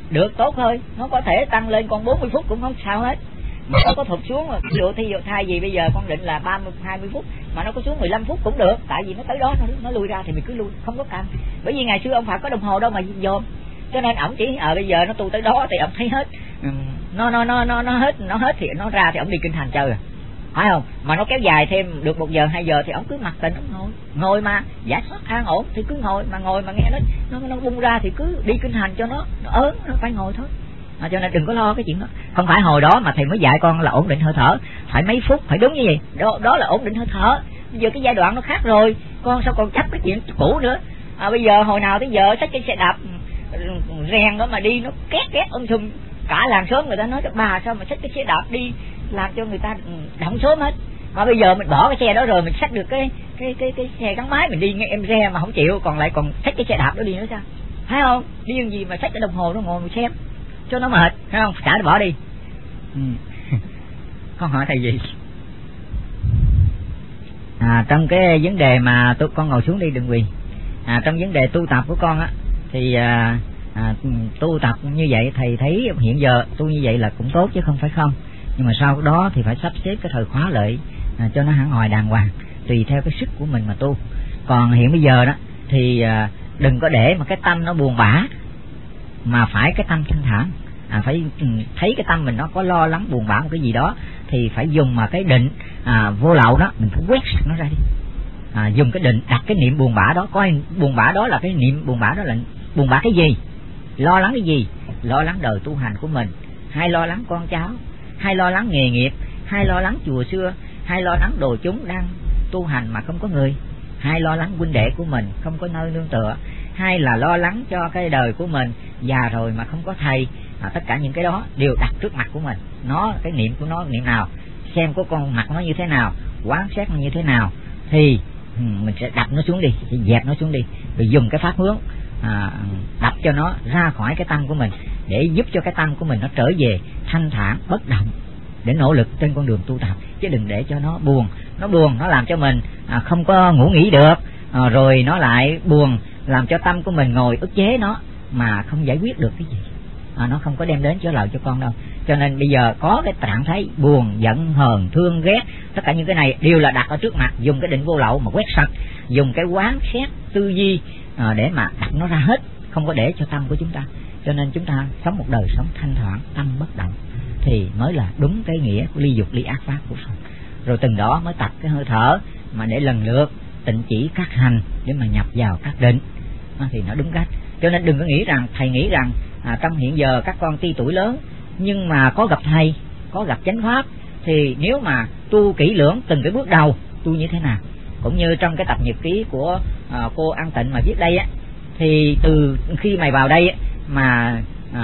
được tốt thôi, nó có thể tăng lên còn 40 phút cũng không sao hết, mà nó có thụt xuống. Ví dụ thay vì bây giờ con định là 20 phút mà nó có xuống 15 phút cũng được, tại vì nó tới đó nó lui ra thì mình cứ lui, không có cần. Bởi vì ngày xưa ông Phật có đồng hồ đâu mà dồn, cho nên ổng chỉ bây giờ nó tu tới đó thì ông thấy hết, nó hết thì nó ra thì ông đi kinh thành chơi rồi, phải không? Mà nó kéo dài thêm được 1 giờ 2 giờ thì ông cứ mặc tình ông ngồi mà giải thoát an ổn thì cứ ngồi mà nghe nó bung ra thì cứ đi kinh hành cho nó ớn, nó phải ngồi thôi. Cho nên đừng có lo cái chuyện đó. Không phải hồi đó mà thầy mới dạy con là ổn định hơi thở phải mấy phút, phải đúng như vậy đó là ổn định hơi thở. Bây giờ cái giai đoạn nó khác rồi, con sao còn chấp cái chuyện cũ nữa. Bây giờ hồi nào tới giờ xách cái xe đạp rèn đó mà đi nó két sum, cả làng xóm người ta nói bà sao mà xách cái xe đạp đi làm cho người ta động sớm hết. Mà bây giờ mình bỏ cái xe đó rồi mình xách được cái xe gắn máy mình đi nghe em re mà không chịu, còn xách cái xe đạp đó đi nữa sao? Thấy không? Đi làm gì mà xách cái đồng hồ nó ngồi xem cho nó mệt, thấy không? Xả nó bỏ đi. Con hỏi thầy gì? Trong cái vấn đề mà con ngồi xuống đi đừng quỳ. Trong vấn đề tu tập của con á thì tu tập như vậy thầy thấy hiện giờ tu như vậy là cũng tốt chứ không phải không, nhưng mà sau đó thì phải sắp xếp cái thời khóa lại cho nó hẳn hồi đàng hoàng, tùy theo cái sức của mình mà tu. Còn hiện bây giờ đó thì đừng có để mà cái tâm nó buồn bã, mà phải cái tâm thanh thản. Phải thấy cái tâm mình nó có lo lắng buồn bã một cái gì đó thì phải dùng mà cái định vô lậu đó, mình phải quét sạch nó ra đi. Dùng cái định đặt cái niệm buồn bã đó, coi buồn bã đó là cái niệm buồn bã đó là buồn bã cái gì, lo lắng cái gì, lo lắng đời tu hành của mình, hay lo lắng con cháu, hay lo lắng nghề nghiệp, hay lo lắng chùa xưa, hay lo lắng đồ chúng đang tu hành mà không có người, hay lo lắng huynh đệ của mình không có nơi nương tựa, hay là lo lắng cho cái đời của mình già rồi mà không có thầy. Tất cả những cái đó đều đặt trước mặt của mình. Cái niệm của nó niệm nào, xem của con mặt nó như thế nào, quán xét nó như thế nào, thì mình sẽ đập nó xuống đi, sẽ dẹp nó xuống đi, rồi dùng cái pháp hướng đập cho nó ra khỏi cái tâm của mình, để giúp cho cái tâm của mình nó trở về thanh thản bất động, để nỗ lực trên con đường tu tập. Chứ đừng để cho nó buồn, nó làm cho mình không có ngủ nghỉ được, rồi nó lại buồn làm cho tâm của mình ngồi ức chế nó mà không giải quyết được cái gì. Nó không có đem đến chữa lợi cho con đâu. Cho nên bây giờ có cái trạng thái buồn, giận, hờn, thương, ghét, tất cả những cái này đều là đặt ở trước mặt, dùng cái định vô lậu mà quét sạch, dùng cái quán xét tư duy để mà đặt nó ra hết, không có để cho tâm của chúng ta. Cho nên chúng ta sống một đời sống thanh thản, tâm bất động thì mới là đúng cái nghĩa của ly dục ly ác pháp của Phật. Rồi từng đó mới tập cái hơi thở mà để lần lượt tịnh chỉ các hành để mà nhập vào các định, thì nó đúng cách. Cho nên đừng có nghĩ rằng thầy nghĩ rằng trong hiện giờ các con tuy tuổi lớn nhưng mà có gặp thầy, có gặp chánh pháp, thì nếu mà tu kỹ lưỡng từng cái bước đầu tu như thế nào, cũng như trong cái tập nhật ký của cô An Tịnh mà viết đây á, thì từ khi mày vào đây á, mà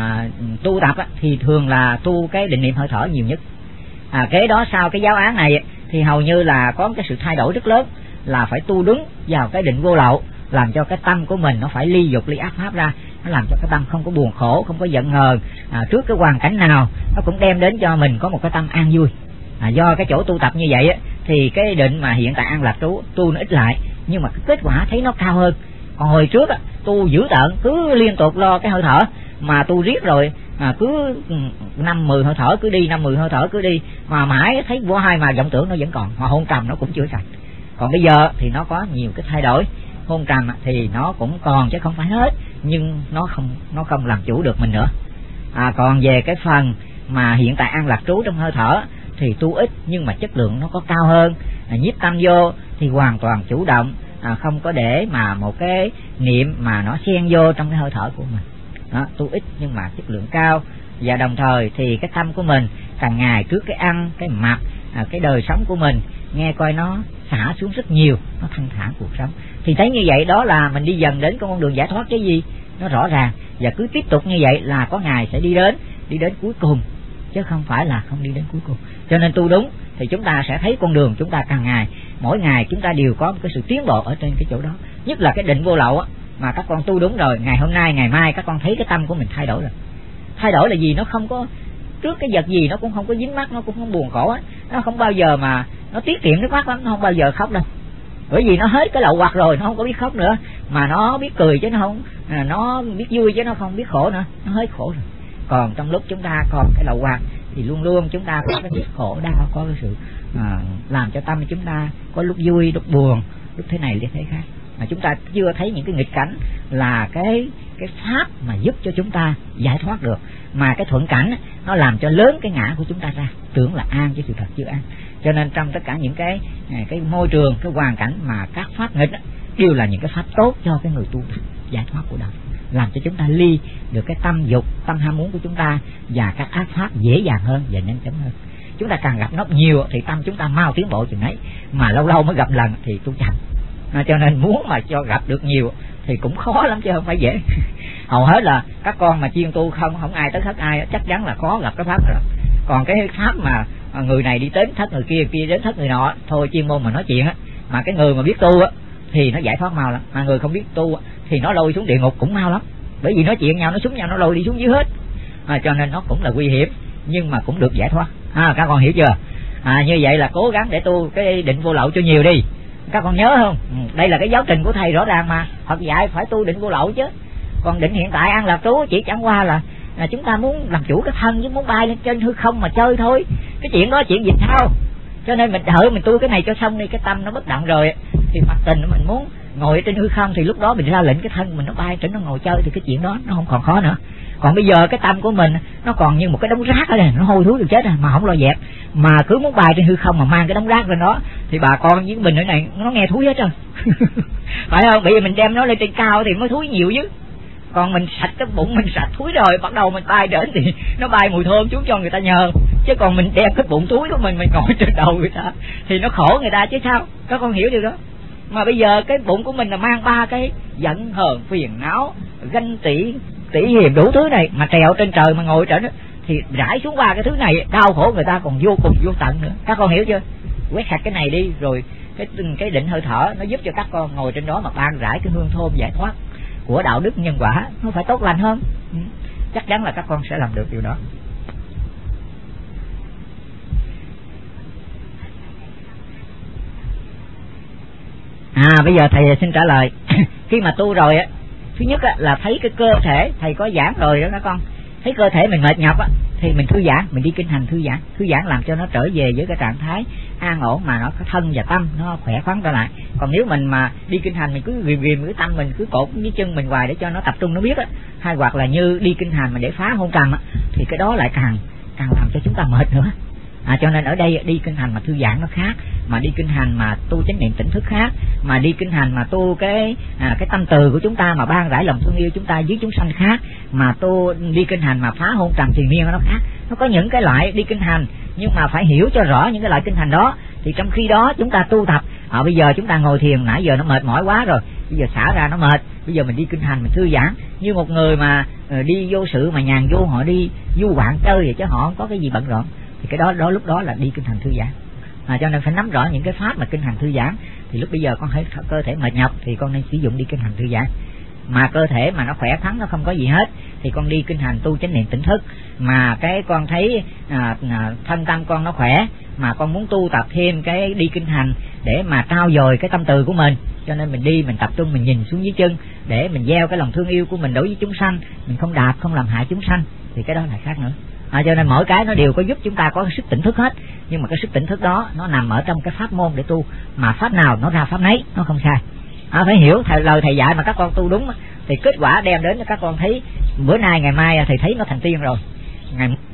tu tập á, thì thường là tu cái định niệm hơi thở nhiều nhất. Kế đó sau cái giáo án này á, thì hầu như là có một cái sự thay đổi rất lớn, là phải tu đúng vào cái định vô lậu, làm cho cái tâm của mình nó phải ly dục ly ác pháp ra, nó làm cho cái tâm không có buồn khổ, không có giận hờn, trước cái hoàn cảnh nào nó cũng đem đến cho mình có một cái tâm an vui. Do cái chỗ tu tập như vậy á, thì cái định mà hiện tại an lạc trú tu nó ít lại, nhưng mà cái kết quả thấy nó cao hơn. Còn hồi trước á, tu dữ tợn, cứ liên tục lo cái hơi thở, mà tu riết rồi cứ 5-10 hơi thở cứ đi, 5-10 hơi thở cứ đi, mà mãi thấy vô hai mà vọng tưởng nó vẫn còn, mà hôn trầm nó cũng chưa sạch. Còn bây giờ thì nó có nhiều cái thay đổi, hôn trầm thì nó cũng còn chứ không phải hết, nhưng nó không làm chủ được mình nữa. Còn về cái phần mà hiện tại an lạc trú trong hơi thở thì tu ít nhưng mà chất lượng nó có cao hơn. Nhiếp tâm vô thì hoàn toàn chủ động, không có để mà một cái niệm mà nó xen vô trong cái hơi thở của mình. Tu ít nhưng mà chất lượng cao, và đồng thời thì cái tâm của mình càng ngày trước cái ăn, cái mặc, cái đời sống của mình nghe coi nó xả xuống rất nhiều, nó thanh thản cuộc sống. Thì thấy như vậy đó là mình đi dần đến con đường giải thoát cái gì nó rõ ràng, và cứ tiếp tục như vậy là có ngày sẽ đi đến cuối cùng, chứ không phải là không đi đến cuối cùng. Cho nên tu đúng thì chúng ta sẽ thấy con đường chúng ta càng ngày, mỗi ngày chúng ta đều có một cái sự tiến bộ ở trên cái chỗ đó. Nhất là cái định vô lậu á, mà các con tu đúng rồi, ngày hôm nay ngày mai các con thấy cái tâm của mình thay đổi rồi. Thay đổi là gì? Nó không có trước cái vật gì nó cũng không có dính mắt, nó cũng không buồn khổ á, nó không bao giờ mà nó tiết kiệm nước mắt lắm, nó không bao giờ khóc đâu. Bởi vì nó hết cái lậu hoặc rồi, nó không có biết khóc nữa, mà nó biết cười chứ nó không, nó biết vui chứ nó không biết khổ nữa, nó hết khổ rồi. Còn trong lúc chúng ta còn cái lậu hoặc thì luôn luôn chúng ta có cái sự khổ đau, có cái sự làm cho tâm chúng ta có lúc vui, lúc buồn, lúc thế này, lúc thế khác. Mà chúng ta chưa thấy những cái nghịch cảnh là cái pháp mà giúp cho chúng ta giải thoát được, mà cái thuận cảnh nó làm cho lớn cái ngã của chúng ta ra, tưởng là an chứ sự thật chưa an. Cho nên trong tất cả những cái môi trường, cái hoàn cảnh mà các pháp nghịch đều là những cái pháp tốt cho cái người tu giải thoát của đời, làm cho chúng ta ly được cái tâm dục, tâm ham muốn của chúng ta và các ác pháp dễ dàng hơn và nhanh chóng hơn. Chúng ta càng gặp nó nhiều thì tâm chúng ta mau tiến bộ chừng ấy, mà lâu lâu mới gặp lần thì tu chậm. Cho nên muốn mà cho gặp được nhiều thì cũng khó lắm chứ không phải dễ. Hầu hết là các con mà chuyên tu không ai tới thất ai, chắc chắn là khó gặp cái pháp rồi. Còn cái pháp mà người này đi đến thất người kia, kia đến thất người nọ, thôi chuyên môn mà nói chuyện á, mà cái người mà biết tu á thì nó giải thoát mau lắm, mà người không biết tu thì nó lôi xuống địa ngục cũng mau lắm, bởi vì nói chuyện nhau, nó súng nhau, nó lôi đi xuống dưới hết. Cho nên nó cũng là nguy hiểm, nhưng mà cũng được giải thoát. Các con hiểu chưa? Như vậy là cố gắng để tu cái định vô lậu cho nhiều đi. Các con nhớ không? Đây là cái giáo trình của thầy rõ ràng mà, Phật dạy phải tu định vô lậu chứ. Còn định hiện tại an lạc trú chỉ chẳng qua là chúng ta muốn làm chủ cái thân, chứ muốn bay lên trên hư không mà chơi thôi. Cái chuyện đó chuyện gì sao? Cho nên mình đợi mình tu cái này cho xong đi, cái tâm nó bất động rồi thì mặc tình mình muốn ngồi trên hư không thì lúc đó mình ra lệnh cái thân mình nó bay trên nó ngồi chơi, thì cái chuyện đó nó không còn khó nữa. Còn bây giờ cái tâm của mình nó còn như một cái đống rác ở đây, nó hôi thối được chết mà không lo dẹp, mà cứ muốn bay trên hư không mà mang cái đống rác lên đó thì bà con với mình ở này nó nghe thúi hết rồi. Phải không? Bởi vì mình đem nó lên trên cao thì mới thúi nhiều chứ. Còn mình sạch cái bụng mình sạch thúi rồi, bắt đầu mình bay đến thì nó bay mùi thơm xuống cho người ta nhờ. Chứ còn mình đem cái bụng túi của mình ngồi trên đầu người ta thì nó khổ người ta chứ sao. Các con hiểu điều đó. Mà bây giờ cái bụng của mình là mang ba cái giận hờn, phiền não, ganh tị, tỉ hiềm đủ thứ này, mà trèo trên trời mà ngồi trên đó thì rải xuống ba cái thứ này, đau khổ người ta còn vô cùng vô tận nữa. Các con hiểu chưa? Quét sạch cái này đi, rồi cái định hơi thở nó giúp cho các con ngồi trên đó mà ban rải cái hương thơm giải thoát của đạo đức nhân quả, nó phải tốt lành hơn. Chắc chắn là các con sẽ làm được điều đó. Bây giờ thầy xin trả lời. Khi mà tu rồi á, thứ nhất á, là thấy cái cơ thể, thầy có giảng rồi đó các con, thấy cơ thể mình mệt nhọc á thì mình thư giãn, mình đi kinh hành thư giãn làm cho nó trở về với cái trạng thái an ổn, mà nó có thân và tâm nó khỏe khoắn trở lại. Còn nếu mình mà đi kinh hành mình cứ ghìm cái tâm mình cứ cột với chân mình hoài để cho nó tập trung nó biết á, hay hoặc là như đi kinh hành mà để phá hôn trầm á, thì cái đó lại càng làm cho chúng ta mệt nữa. Cho nên ở đây đi kinh hành mà thư giãn nó khác, mà đi kinh hành mà tu chánh niệm tỉnh thức khác, mà đi kinh hành mà tu cái tâm từ của chúng ta mà ban rải lòng thương yêu chúng ta với chúng sanh khác, mà tu đi kinh hành mà phá hôn trầm triền miên nó khác. Nó có những cái loại đi kinh hành, nhưng mà phải hiểu cho rõ những cái loại kinh hành đó. Thì trong khi đó chúng ta tu tập, bây giờ chúng ta ngồi thiền nãy giờ nó mệt mỏi quá rồi, bây giờ xả ra nó mệt, bây giờ mình đi kinh hành mình thư giãn. Như một người mà đi vô sự mà nhàn vô, họ đi du ngoạn chơi vậy chứ họ không có cái gì bận rộn, thì cái đó lúc đó là đi kinh hành thư giãn. Cho nên phải nắm rõ những cái pháp mà kinh hành thư giãn. Thì lúc bây giờ con thấy cơ thể mệt nhọc thì con nên sử dụng đi kinh hành thư giãn. Mà cơ thể mà nó khỏe khoắn, nó không có gì hết thì con đi kinh hành tu chánh niệm tỉnh thức. Mà cái con thấy thân tâm con nó khỏe, mà con muốn tu tập thêm cái đi kinh hành để mà trau dồi cái tâm từ của mình, cho nên mình đi, mình tập trung, mình nhìn xuống dưới chân để mình gieo cái lòng thương yêu của mình đối với chúng sanh, mình không đạp, không làm hại chúng sanh, thì cái đó là khác nữa. Cho nên mỗi cái nó đều có giúp chúng ta có sức tỉnh thức hết, nhưng mà cái sức tỉnh thức đó nó nằm ở trong cái pháp môn để tu, mà pháp nào nó ra pháp nấy, nó không sai. Phải hiểu lời thầy dạy mà các con tu đúng thì kết quả đem đến cho các con thấy bữa nay ngày mai thầy thấy nó thành tiên rồi.